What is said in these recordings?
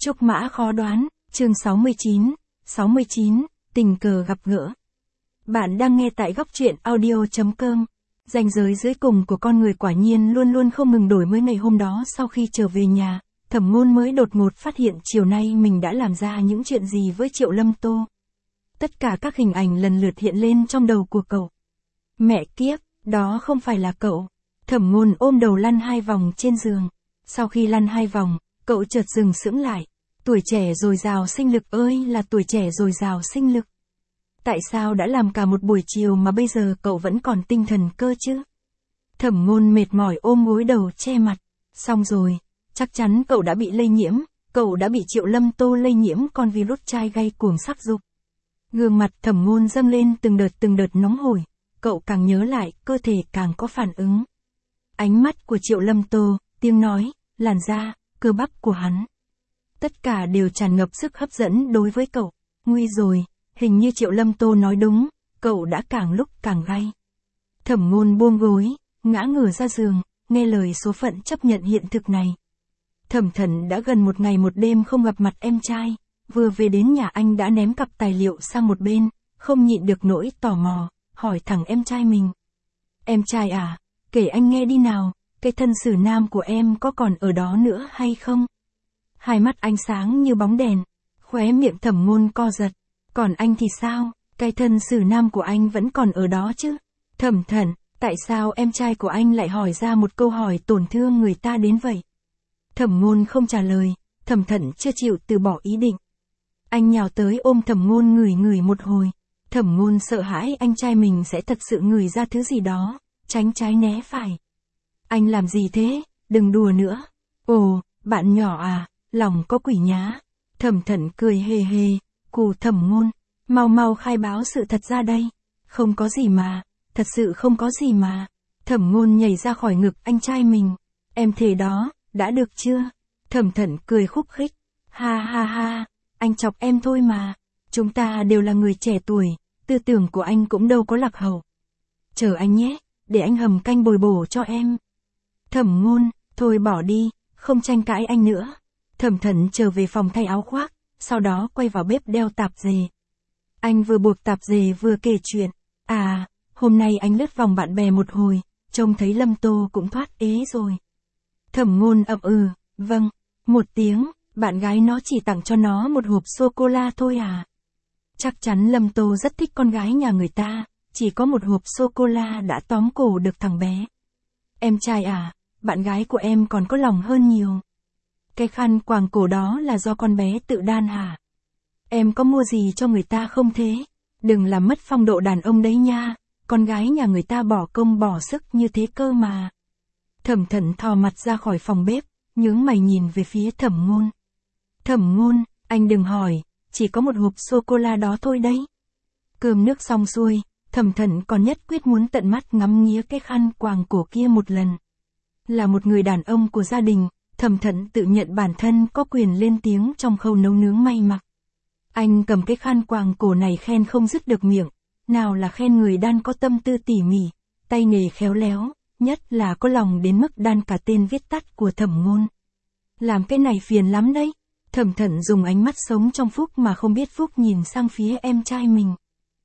Trúc mã khó đoán, chương 69, tình cờ gặp gỡ. Bạn đang nghe tại góc truyện audio.com. Ranh giới dưới cùng của con người quả nhiên luôn luôn không ngừng đổi mới. Ngày hôm đó sau khi trở về nhà, Thẩm Ngôn mới đột ngột phát hiện chiều nay mình đã làm ra những chuyện gì với Triệu Lâm Tô. Tất cả các hình ảnh lần lượt hiện lên trong đầu của cậu. Mẹ kiếp, đó không phải là cậu. Thẩm Ngôn ôm đầu lăn 2 vòng trên giường. Sau khi lăn 2 vòng, cậu chợt dừng sững lại. Tuổi trẻ dồi dào sinh lực ơi là tuổi trẻ dồi dào sinh lực. Tại sao đã làm cả một buổi chiều mà bây giờ cậu vẫn còn tinh thần cơ chứ? Thẩm Ngôn mệt mỏi ôm gối đầu che mặt. Xong rồi, chắc chắn cậu đã bị lây nhiễm, cậu đã bị Triệu Lâm Tô lây nhiễm con virus trai gay cuồng sắc dục. Gương mặt Thẩm Ngôn dâng lên từng đợt nóng hổi, cậu càng nhớ lại, cơ thể càng có phản ứng. Ánh mắt của Triệu Lâm Tô, tiếng nói, làn da, cơ bắp của hắn. Tất cả đều tràn ngập sức hấp dẫn đối với cậu. Nguy rồi, hình như Triệu Lâm Tô nói đúng, cậu đã càng lúc càng gay. Thẩm Ngôn buông gối, ngã ngửa ra giường, nghe lời số phận chấp nhận hiện thực này. Thẩm Thận đã gần 1 ngày 1 đêm không gặp mặt em trai, vừa về đến nhà anh đã ném cặp tài liệu sang một bên, không nhịn được nỗi tò mò, hỏi thẳng em trai mình. Em trai à, kể anh nghe đi nào, cái thân xử nam của em có còn ở đó nữa hay không? Hai mắt anh sáng như bóng đèn, khóe miệng Thẩm Ngôn co giật. Còn anh thì sao, cái thân xử nam của anh vẫn còn ở đó chứ? Thẩm Thận, tại sao em trai của anh lại hỏi ra một câu hỏi tổn thương người ta đến vậy? Thẩm Ngôn không trả lời, Thẩm Thận chưa chịu từ bỏ ý định. Anh nhào tới ôm Thẩm Ngôn ngửi một hồi. Thẩm Ngôn sợ hãi anh trai mình sẽ thật sự ngửi ra thứ gì đó, tránh trái né phải. Anh làm gì thế, đừng đùa nữa. Ồ, bạn nhỏ à, lòng có quỷ nhá. Thẩm Thận cười hề hề, cù Thẩm Ngôn, mau khai báo sự thật ra đây. Không có gì mà, thật sự không có gì mà. Thẩm Ngôn nhảy ra khỏi ngực anh trai mình. Em thề đó, đã được chưa? Thẩm Thận cười khúc khích. Ha, anh chọc em thôi mà. Chúng ta đều là người trẻ tuổi, tư tưởng của anh cũng đâu có lạc hậu. Chờ anh nhé, để anh hầm canh bồi bổ cho em. Thẩm Ngôn, thôi bỏ đi, không tranh cãi anh nữa. Thẩm Thận trở về phòng thay áo khoác, sau đó quay vào bếp đeo tạp dề. Anh vừa buộc tạp dề vừa kể chuyện. À, hôm nay anh lướt vòng bạn bè một hồi, trông thấy Lâm Tô cũng thoát ế rồi. Thẩm Ngôn ậm ừ, vâng, một tiếng, bạn gái nó chỉ tặng cho nó một hộp sô-cô-la thôi à. Chắc chắn Lâm Tô rất thích con gái nhà người ta, chỉ có một hộp sô-cô-la đã tóm cổ được thằng bé. Em trai à, bạn gái của em còn có lòng hơn nhiều. Cái khăn quàng cổ đó là do con bé tự đan hả? Em có mua gì cho người ta không thế? Đừng làm mất phong độ đàn ông đấy nha, con gái nhà người ta bỏ công bỏ sức như thế cơ mà. Thẩm Thận thò mặt ra khỏi phòng bếp, nhướng mày nhìn về phía Thẩm Ngôn. Thẩm Ngôn, anh đừng hỏi, chỉ có một hộp sô-cô-la đó thôi đấy. Cơm nước xong xuôi, Thẩm Thận còn nhất quyết muốn tận mắt ngắm nghía cái khăn quàng cổ kia một lần. Là một người đàn ông của gia đình, Thẩm Thận tự nhận bản thân có quyền lên tiếng trong khâu nấu nướng may mặc. Anh cầm cái khăn quàng cổ này khen không dứt được miệng, nào là khen người đan có tâm tư tỉ mỉ, tay nghề khéo léo, nhất là có lòng đến mức đan cả tên viết tắt của Thẩm Ngôn. Làm cái này phiền lắm đấy. Thẩm Thận dùng ánh mắt sống trong Phúc mà không biết Phúc nhìn sang phía em trai mình.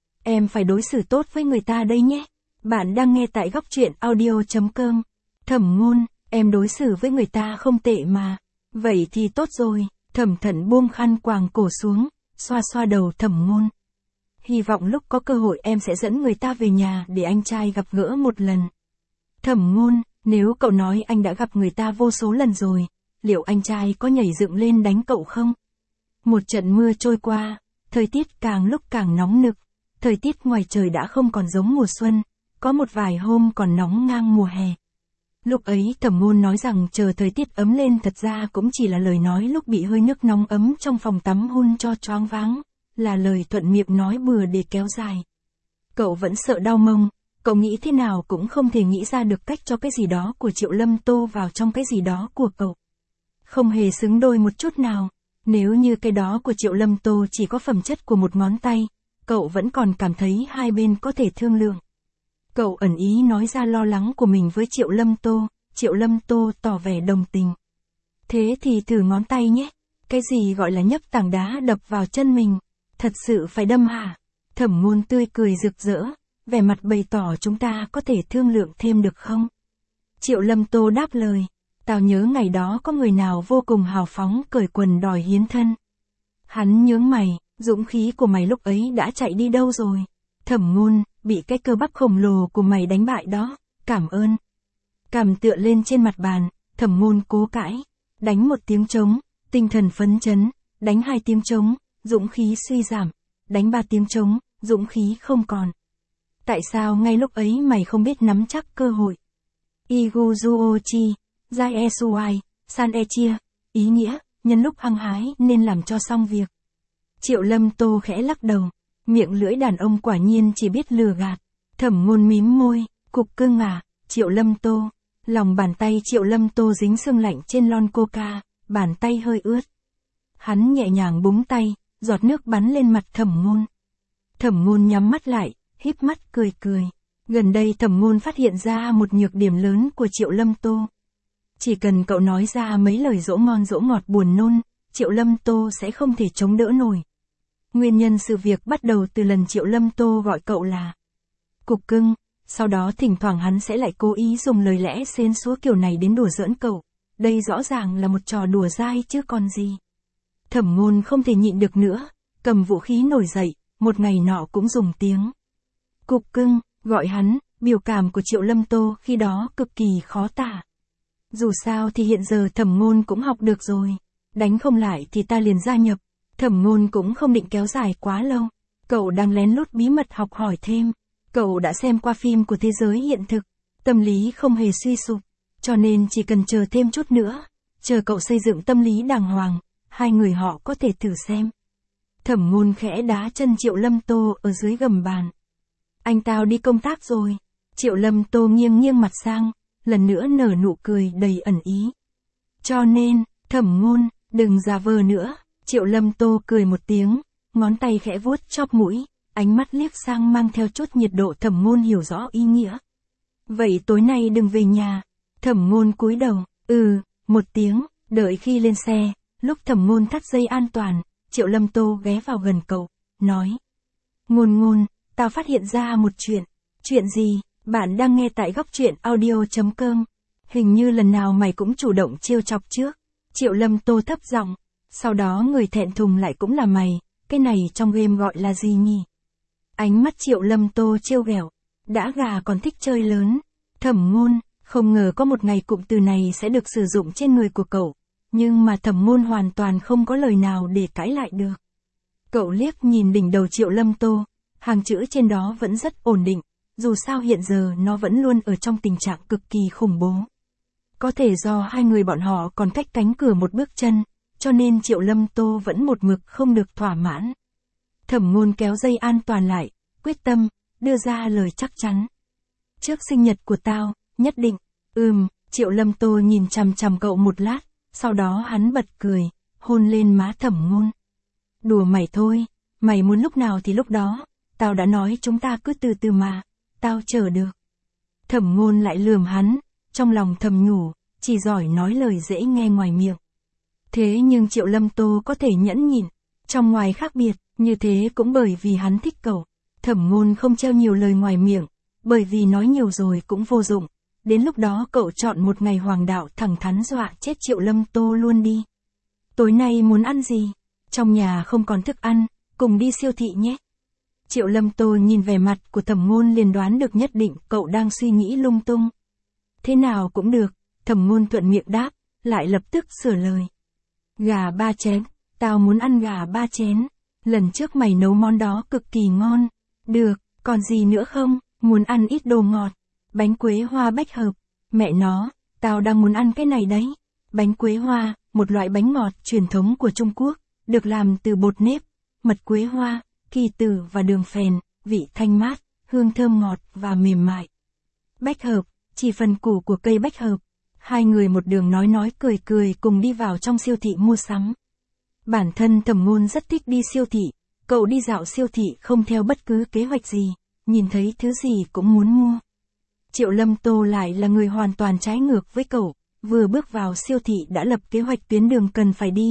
Em phải đối xử tốt với người ta đây nhé. Bạn đang nghe tại góc truyện audio.com. Thẩm Ngôn, em đối xử với người ta không tệ mà. Vậy thì tốt rồi. Thẩm Thận buông khăn quàng cổ xuống, xoa đầu Thẩm Ngôn. Hy vọng lúc có cơ hội em sẽ dẫn người ta về nhà để anh trai gặp gỡ một lần. Thẩm Ngôn, nếu cậu nói anh đã gặp người ta vô số lần rồi, liệu anh trai có nhảy dựng lên đánh cậu không? Một trận mưa trôi qua, thời tiết càng lúc càng nóng nực, thời tiết ngoài trời đã không còn giống mùa xuân, có một vài hôm còn nóng ngang mùa hè. Lúc ấy Thẩm Ngôn nói rằng chờ thời tiết ấm lên thật ra cũng chỉ là lời nói lúc bị hơi nước nóng ấm trong phòng tắm hun cho choáng váng, là lời thuận miệng nói bừa để kéo dài. Cậu vẫn sợ đau mông, cậu nghĩ thế nào cũng không thể nghĩ ra được cách cho cái gì đó của Triệu Lâm Tô vào trong cái gì đó của cậu. Không hề xứng đôi một chút nào, nếu như cái đó của Triệu Lâm Tô chỉ có phẩm chất của một ngón tay, cậu vẫn còn cảm thấy hai bên có thể thương lượng. Cậu ẩn ý nói ra lo lắng của mình với Triệu Lâm Tô, Triệu Lâm Tô tỏ vẻ đồng tình. Thế thì thử ngón tay nhé. Cái gì gọi là nhấp tảng đá đập vào chân mình? Thật sự phải đâm hả? Thẩm Ngôn tươi cười rực rỡ, vẻ mặt bày tỏ chúng ta có thể thương lượng thêm được không? Triệu Lâm Tô đáp lời, tao nhớ ngày đó có người nào vô cùng hào phóng cởi quần đòi hiến thân. Hắn nhướng mày, dũng khí của mày lúc ấy đã chạy đi đâu rồi? Thẩm Ngôn, bị cái cơ bắp khổng lồ của mày đánh bại đó, cảm ơn. Cằm tựa lên trên mặt bàn, Thẩm Ngôn cố cãi, đánh một tiếng trống, tinh thần phấn chấn, đánh 2 tiếng trống, dũng khí suy giảm, đánh 3 tiếng trống, dũng khí không còn. Tại sao ngay lúc ấy mày không biết nắm chắc cơ hội? Iguzuochi, Jae Suai, San E Chia, ý nghĩa, nhân lúc hăng hái nên làm cho xong việc. Triệu Lâm Tô khẽ lắc đầu, miệng lưỡi đàn ông quả nhiên chỉ biết lừa gạt. Thẩm Ngôn mím môi, cục cưng à, Triệu Lâm Tô. Lòng bàn tay Triệu Lâm Tô dính sương lạnh trên lon coca, bàn tay hơi ướt. Hắn nhẹ nhàng búng tay, giọt nước bắn lên mặt Thẩm Ngôn. Thẩm Ngôn nhắm mắt lại, híp mắt cười cười. Gần đây Thẩm Ngôn phát hiện ra một nhược điểm lớn của Triệu Lâm Tô. Chỉ cần cậu nói ra mấy lời dỗ ngon dỗ ngọt buồn nôn, Triệu Lâm Tô sẽ không thể chống đỡ nổi. Nguyên nhân sự việc bắt đầu từ lần Triệu Lâm Tô gọi cậu là cục cưng, sau đó thỉnh thoảng hắn sẽ lại cố ý dùng lời lẽ xến xúa kiểu này đến đùa giỡn cậu. Đây rõ ràng là một trò đùa dai chứ còn gì. Thẩm Ngôn không thể nhịn được nữa, cầm vũ khí nổi dậy, một ngày nọ cũng dùng tiếng cục cưng, gọi hắn, biểu cảm của Triệu Lâm Tô khi đó cực kỳ khó tả. Dù sao thì hiện giờ Thẩm Ngôn cũng học được rồi, đánh không lại thì ta liền gia nhập. Thẩm Ngôn cũng không định kéo dài quá lâu, cậu đang lén lút bí mật học hỏi thêm. Cậu đã xem qua phim của thế giới hiện thực, tâm lý không hề suy sụp, cho nên chỉ cần chờ thêm chút nữa, chờ cậu xây dựng tâm lý đàng hoàng, hai người họ có thể thử xem. Thẩm Ngôn khẽ đá chân Triệu Lâm Tô ở dưới gầm bàn. Anh tao đi công tác rồi. Triệu Lâm Tô nghiêng nghiêng mặt sang, lần nữa nở nụ cười đầy ẩn ý. Cho nên, Thẩm Ngôn, đừng giả vờ nữa. Triệu Lâm Tô cười một tiếng, ngón tay khẽ vuốt chóp mũi, ánh mắt liếc sang mang theo chút nhiệt độ. Thẩm Ngôn hiểu rõ ý nghĩa. Vậy tối nay đừng về nhà. Thẩm Ngôn cúi đầu, một tiếng, đợi khi lên xe, lúc Thẩm Ngôn thắt dây an toàn, Triệu Lâm Tô ghé vào gần cậu, nói. Ngôn, tao phát hiện ra một chuyện. Chuyện gì? Bạn đang nghe tại góc truyện audio.com. Hình như lần nào mày cũng chủ động trêu chọc trước. Triệu Lâm Tô thấp giọng. Sau đó người thẹn thùng lại cũng là mày, cái này trong game gọi là gì nhỉ? Ánh mắt Triệu Lâm Tô trêu ghẹo. Đã gà còn thích chơi lớn. Thẩm Ngôn, không ngờ có một ngày cụm từ này sẽ được sử dụng trên người của cậu. Nhưng mà Thẩm Ngôn hoàn toàn không có lời nào để cãi lại được. Cậu liếc nhìn đỉnh đầu Triệu Lâm Tô, hàng chữ trên đó vẫn rất ổn định, dù sao hiện giờ nó vẫn luôn ở trong tình trạng cực kỳ khủng bố. Có thể do hai người bọn họ còn cách cánh cửa một bước chân, cho nên Triệu Lâm Tô vẫn một mực không được thỏa mãn. Thẩm Ngôn kéo dây an toàn lại, quyết tâm, đưa ra lời chắc chắn. Trước sinh nhật của tao, nhất định. Triệu Lâm Tô nhìn chằm chằm cậu một lát, sau đó hắn bật cười, hôn lên má Thẩm Ngôn. Đùa mày thôi, mày muốn lúc nào thì lúc đó, tao đã nói chúng ta cứ từ từ mà, tao chờ được. Thẩm Ngôn lại lườm hắn, trong lòng thầm nhủ, chỉ giỏi nói lời dễ nghe ngoài miệng. Thế nhưng Triệu Lâm Tô có thể nhẫn nhịn, trong ngoài khác biệt, như thế cũng bởi vì hắn thích cậu. Thẩm Ngôn không treo nhiều lời ngoài miệng, bởi vì nói nhiều rồi cũng vô dụng. Đến lúc đó cậu chọn một ngày hoàng đạo thẳng thắn dọa chết Triệu Lâm Tô luôn đi. Tối nay muốn ăn gì? Trong nhà không còn thức ăn, cùng đi siêu thị nhé. Triệu Lâm Tô nhìn vẻ mặt của Thẩm Ngôn liền đoán được nhất định cậu đang suy nghĩ lung tung. Thế nào cũng được, Thẩm Ngôn thuận miệng đáp, lại lập tức sửa lời. Gà 3 chén, tao muốn ăn gà 3 chén. Lần trước mày nấu món đó cực kỳ ngon. Được, còn gì nữa không? Muốn ăn ít đồ ngọt. Bánh quế hoa bách hợp. Mẹ nó, tao đang muốn ăn cái này đấy. Bánh quế hoa, một loại bánh ngọt truyền thống của Trung Quốc, được làm từ bột nếp, mật quế hoa, kỳ tử và đường phèn, vị thanh mát, hương thơm ngọt và mềm mại. Bách hợp, chỉ phần củ của cây bách hợp. Hai người một đường nói cười cùng đi vào trong siêu thị mua sắm. Bản thân Thẩm Ngôn rất thích đi siêu thị, cậu đi dạo siêu thị không theo bất cứ kế hoạch gì, nhìn thấy thứ gì cũng muốn mua. Triệu Lâm Tô lại là người hoàn toàn trái ngược với cậu, vừa bước vào siêu thị đã lập kế hoạch tuyến đường cần phải đi,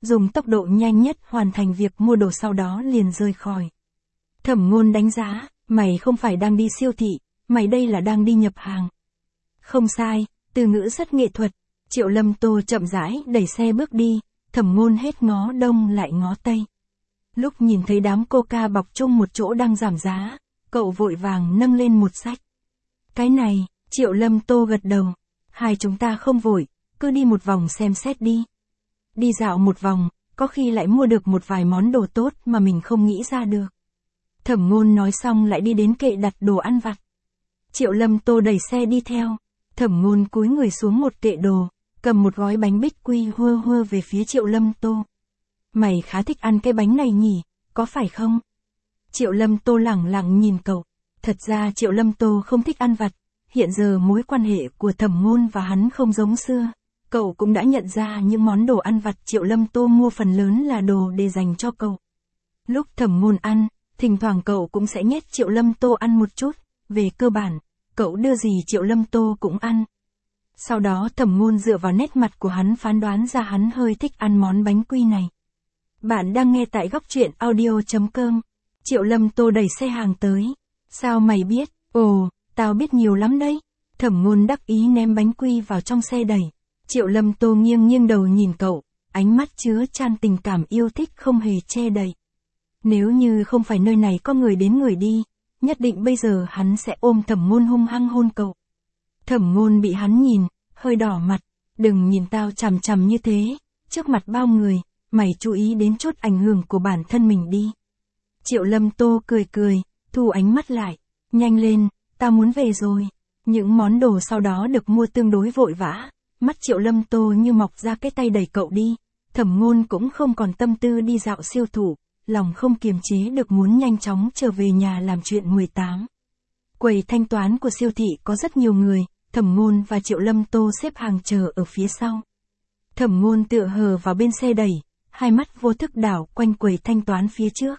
dùng tốc độ nhanh nhất hoàn thành việc mua đồ sau đó liền rời khỏi. Thẩm Ngôn đánh giá, mày không phải đang đi siêu thị, mày đây là đang đi nhập hàng. Không sai, từ ngữ rất nghệ thuật. Triệu Lâm Tô chậm rãi đẩy xe bước đi, Thẩm Ngôn hết ngó đông lại ngó tây. Lúc nhìn thấy đám coca bọc chung một chỗ đang giảm giá, cậu vội vàng nâng lên một xách. Cái này, Triệu Lâm Tô gật đầu. Hai chúng ta không vội, cứ đi một vòng xem xét đi. Đi dạo một vòng, có khi lại mua được một vài món đồ tốt mà mình không nghĩ ra được. Thẩm Ngôn nói xong lại đi đến kệ đặt đồ ăn vặt. Triệu Lâm Tô đẩy xe đi theo. Thẩm Ngôn cúi người xuống một kệ đồ, cầm một gói bánh bích quy hơ hơ về phía Triệu Lâm Tô. Mày khá thích ăn cái bánh này nhỉ, có phải không? Triệu Lâm Tô lẳng lặng nhìn cậu. Thật ra Triệu Lâm Tô không thích ăn vặt. Hiện giờ mối quan hệ của Thẩm Ngôn và hắn không giống xưa. Cậu cũng đã nhận ra những món đồ ăn vặt Triệu Lâm Tô mua phần lớn là đồ để dành cho cậu. Lúc Thẩm Ngôn ăn, thỉnh thoảng cậu cũng sẽ nhét Triệu Lâm Tô ăn một chút. Về cơ bản, cậu đưa gì Triệu Lâm Tô cũng ăn. Sau đó Thẩm Ngôn dựa vào nét mặt của hắn phán đoán ra hắn hơi thích ăn món bánh quy này. Bạn đang nghe tại góc truyện audio.com. Triệu Lâm Tô đẩy xe hàng tới. Sao mày biết? Ồ, tao biết nhiều lắm đấy. Thẩm Ngôn đắc ý ném bánh quy vào trong xe đẩy. Triệu Lâm Tô nghiêng nghiêng đầu nhìn cậu, ánh mắt chứa chan tình cảm yêu thích không hề che đậy. Nếu như không phải nơi này có người đến người đi, nhất định bây giờ hắn sẽ ôm Thẩm Ngôn hung hăng hôn cậu. Thẩm Ngôn bị hắn nhìn, hơi đỏ mặt. Đừng nhìn tao chằm chằm như thế, trước mặt bao người, mày chú ý đến chút ảnh hưởng của bản thân mình đi. Triệu Lâm Tô cười cười, thu ánh mắt lại. Nhanh lên, tao muốn về rồi. Những món đồ sau đó được mua tương đối vội vã. Mắt Triệu Lâm Tô như mọc ra cái tay đẩy cậu đi. Thẩm Ngôn cũng không còn tâm tư đi dạo siêu thị, lòng không kiềm chế được muốn nhanh chóng trở về nhà làm chuyện 18. Quầy thanh toán của siêu thị có rất nhiều người, Thẩm Ngôn và Triệu Lâm Tô xếp hàng chờ ở phía sau. Thẩm Ngôn tựa hờ vào bên xe đẩy, hai mắt vô thức đảo quanh quầy thanh toán phía trước.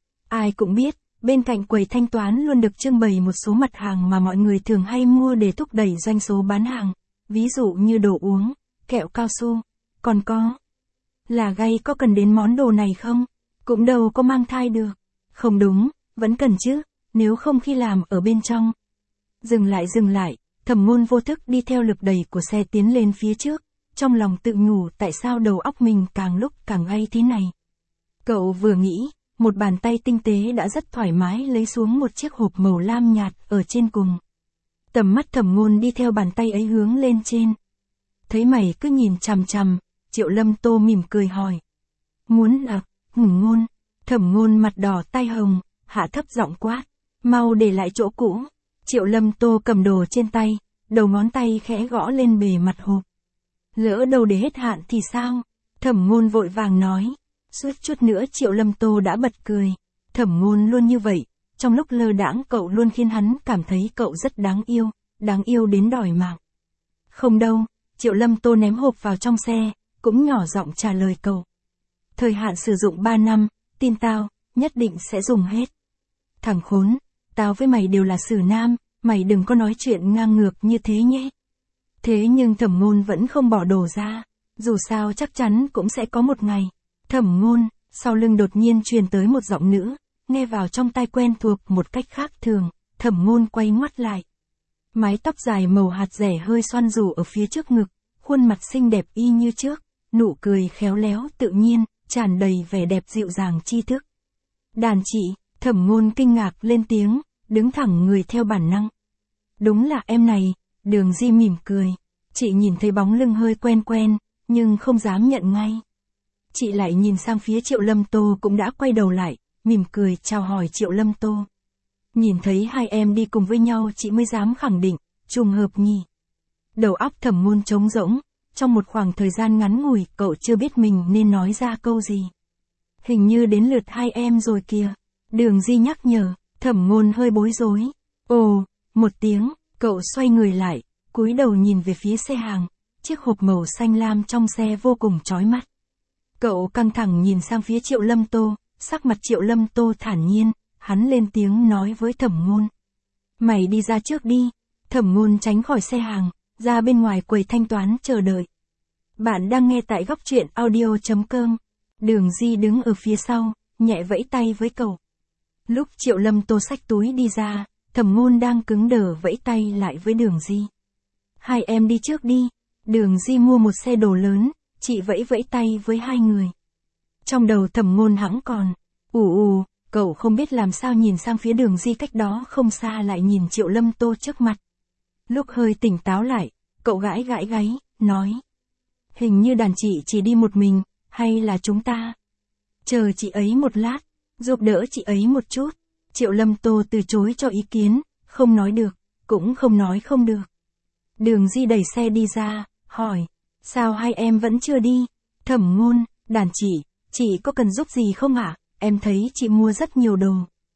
Ai cũng biết, bên cạnh quầy thanh toán luôn được trưng bày một số mặt hàng mà mọi người thường hay mua để thúc đẩy doanh số bán hàng, ví dụ như đồ uống, kẹo cao su, còn có là gay có cần đến món đồ này không? Cũng đâu có mang thai được. Không đúng, vẫn cần chứ, nếu không khi làm ở bên trong. Dừng lại, Thẩm Ngôn vô thức đi theo lực đẩy của xe tiến lên phía trước, trong lòng tự nhủ tại sao đầu óc mình càng lúc càng gay thế này. Cậu vừa nghĩ, một bàn tay tinh tế đã rất thoải mái lấy xuống một chiếc hộp màu lam nhạt ở trên cùng. Tầm mắt Thẩm Ngôn đi theo bàn tay ấy hướng lên trên. Thấy mày cứ nhìn chằm chằm, Triệu Lâm Tô mỉm cười hỏi. Muốn là, Ngôn. Thẩm Ngôn mặt đỏ tai hồng, hạ thấp giọng quát. Mau để lại chỗ cũ. Triệu Lâm Tô cầm đồ trên tay, đầu ngón tay khẽ gõ lên bề mặt hộp. Lỡ đâu để hết hạn thì sao? Thẩm Ngôn vội vàng nói. Suýt chút nữa Triệu Lâm Tô đã bật cười. Thẩm Ngôn luôn như vậy, trong lúc lơ đãng cậu luôn khiến hắn cảm thấy cậu rất đáng yêu đến đòi mạng. Không đâu, Triệu Lâm Tô ném hộp vào trong xe, cũng nhỏ giọng trả lời cậu. Thời hạn sử dụng 3 năm, tin tao, nhất định sẽ dùng hết. Thằng khốn, tao với mày đều là xử nam, mày đừng có nói chuyện ngang ngược như thế nhé. Thế nhưng Thẩm Ngôn vẫn không bỏ đồ ra, dù sao chắc chắn cũng sẽ có một ngày. Thẩm Ngôn, sau lưng đột nhiên truyền tới một giọng nữ, nghe vào trong tai quen thuộc một cách khác thường. Thẩm Ngôn quay ngoắt lại. Mái tóc dài màu hạt dẻ hơi xoăn rủ ở phía trước ngực, khuôn mặt xinh đẹp y như trước, nụ cười khéo léo tự nhiên, tràn đầy vẻ đẹp dịu dàng tri thức. Đàn chị, Thẩm Ngôn kinh ngạc lên tiếng, đứng thẳng người theo bản năng. Đúng là em này, Đường Di mỉm cười. Chị nhìn thấy bóng lưng hơi quen, nhưng không dám nhận ngay. Chị lại nhìn sang phía Triệu Lâm Tô cũng đã quay đầu lại, mỉm cười chào hỏi Triệu Lâm Tô. Nhìn thấy hai em đi cùng với nhau chị mới dám khẳng định, trùng hợp nhỉ. Đầu óc Thẩm Ngôn trống rỗng, trong một khoảng thời gian ngắn ngủi cậu chưa biết mình nên nói ra câu gì. Hình như đến lượt hai em rồi kìa. Đường Di nhắc nhở, Thẩm Ngôn hơi bối rối. Ồ, một tiếng, cậu xoay người lại, cúi đầu nhìn về phía xe hàng, chiếc hộp màu xanh lam trong xe vô cùng chói mắt. Cậu căng thẳng nhìn sang phía Triệu Lâm Tô, sắc mặt Triệu Lâm Tô thản nhiên, hắn lên tiếng nói với Thẩm Ngôn. Mày đi ra trước đi. Thẩm Ngôn tránh khỏi xe hàng, ra bên ngoài quầy thanh toán chờ đợi. Bạn đang nghe tại góc truyện audio.com, Đường Di đứng ở phía sau, nhẹ vẫy tay với cậu. Lúc Triệu Lâm Tô xách túi đi ra, Thẩm Ngôn đang cứng đờ vẫy tay lại với Đường Di. Hai em đi trước đi. Đường Di mua một xe đồ lớn, chị vẫy vẫy tay với hai người. Trong đầu Thẩm Ngôn hẵng còn, cậu không biết làm sao nhìn sang phía Đường Di cách đó không xa lại nhìn Triệu Lâm Tô trước mặt. Lúc hơi tỉnh táo lại, cậu gãi gãi gáy, nói. Hình như đàn chị chỉ đi một mình, hay là chúng ta chờ chị ấy một lát, giúp đỡ chị ấy một chút. Triệu Lâm Tô từ chối cho ý kiến, không nói được, cũng không nói không được. Đường Di đẩy xe đi ra, hỏi, sao hai em vẫn chưa đi? Thẩm Ngôn, đàn chị có cần giúp gì không ạ? Em thấy chị mua rất nhiều đồ.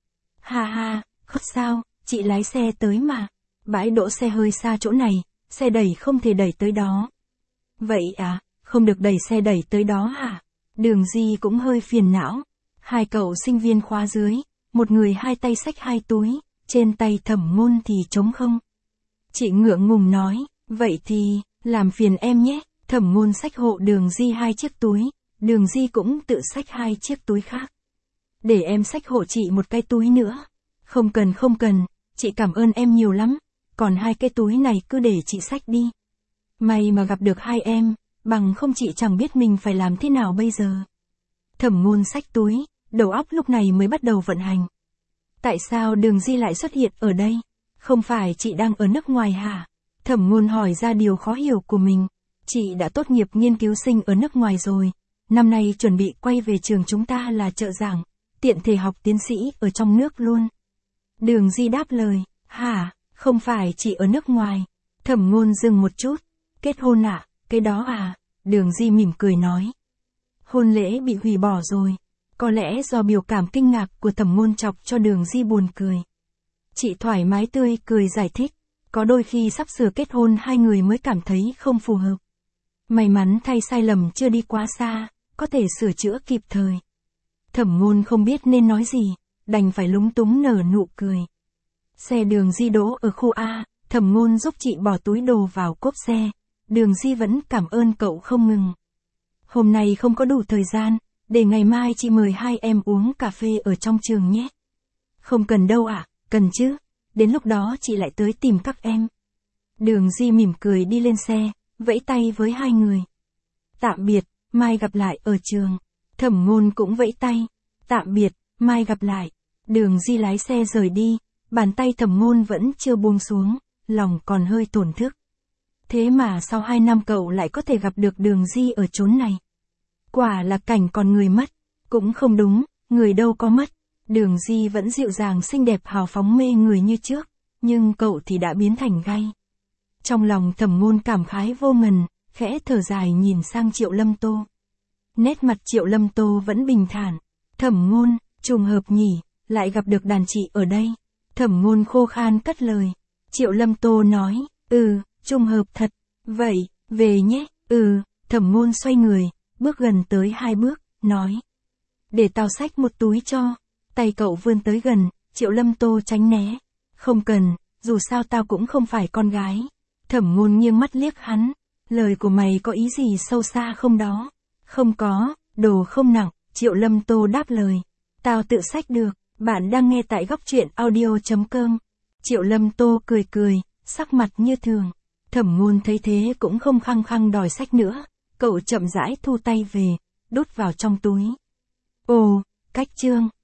Ha, không sao, chị lái xe tới mà. Bãi đỗ xe hơi xa chỗ này, xe đẩy không thể đẩy tới đó. Vậy à, không được đẩy xe đẩy tới đó hả? Đường Di cũng hơi phiền não. Hai cậu sinh viên khóa dưới, một người hai tay xách hai túi, trên tay Thẩm Ngôn thì trống không. Chị ngượng ngùng nói, vậy thì, làm phiền em nhé. Thẩm Ngôn xách hộ Đường Di hai chiếc túi, Đường Di cũng tự xách hai chiếc túi khác. Để em xách hộ chị một cái túi nữa. Không cần, chị cảm ơn em nhiều lắm, còn hai cái túi này cứ để chị xách đi. May mà gặp được hai em, bằng không chị chẳng biết mình phải làm thế nào bây giờ. Thẩm Ngôn xách túi, đầu óc lúc này mới bắt đầu vận hành. Tại sao Đường Di lại xuất hiện ở đây? Không phải chị đang ở nước ngoài hả? Thẩm Ngôn hỏi ra điều khó hiểu của mình. Chị đã tốt nghiệp nghiên cứu sinh ở nước ngoài rồi. Năm nay chuẩn bị quay về trường chúng ta là trợ giảng, tiện thể học tiến sĩ ở trong nước luôn. Đường Di đáp lời, hả, không phải chị ở nước ngoài. Thẩm Ngôn dừng một chút, kết hôn ạ, cái đó à? Đường Di mỉm cười nói. Hôn lễ bị hủy bỏ rồi. Có lẽ do biểu cảm kinh ngạc của Thẩm Ngôn chọc cho Đường Di buồn cười. Chị thoải mái tươi cười giải thích, có đôi khi sắp sửa kết hôn hai người mới cảm thấy không phù hợp. May mắn thay sai lầm chưa đi quá xa, có thể sửa chữa kịp thời. Thẩm Ngôn không biết nên nói gì, đành phải lúng túng nở nụ cười. Xe Đường Di đỗ ở khu A, Thẩm Ngôn giúp chị bỏ túi đồ vào cốp xe. Đường Di vẫn cảm ơn cậu không ngừng. Hôm nay không có đủ thời gian, để ngày mai chị mời hai em uống cà phê ở trong trường nhé. Không cần đâu ạ, cần chứ, đến lúc đó chị lại tới tìm các em. Đường Di mỉm cười đi lên xe, vẫy tay với hai người. Tạm biệt, mai gặp lại ở trường. Thẩm Ngôn cũng vẫy tay. Tạm biệt, mai gặp lại. Đường Di lái xe rời đi, bàn tay Thẩm Ngôn vẫn chưa buông xuống, lòng còn hơi tổn thức. Thế mà sau 2 năm cậu lại có thể gặp được Đường Di ở chốn này. Quả là cảnh còn người mất. Cũng không đúng, người đâu có mất. Đường Di vẫn dịu dàng xinh đẹp hào phóng mê người như trước, nhưng cậu thì đã biến thành gay. Trong lòng Thẩm Ngôn cảm khái vô ngần, khẽ thở dài nhìn sang Triệu Lâm Tô. Nét mặt Triệu Lâm Tô vẫn bình thản. Thẩm Ngôn, trùng hợp nhỉ, lại gặp được đàn chị ở đây. Thẩm Ngôn khô khan cất lời. Triệu Lâm Tô nói, trùng hợp thật. Vậy, về nhé. Thẩm Ngôn xoay người, bước gần tới 2 bước, nói. Để tao xách một túi cho. Tay cậu vươn tới gần, Triệu Lâm Tô tránh né. Không cần, dù sao tao cũng không phải con gái. Thẩm Ngôn nghiêng mắt liếc hắn. Lời của mày có ý gì sâu xa không đó? Không có, đồ không nặng, Triệu Lâm Tô đáp lời. Tao tự xách được, bạn đang nghe tại góc truyện audio.com. Triệu Lâm Tô cười cười, sắc mặt như thường. Thẩm Ngôn thấy thế cũng không khăng khăng đòi xách nữa. Cậu chậm rãi thu tay về, đút vào trong túi. Ồ, cách chương.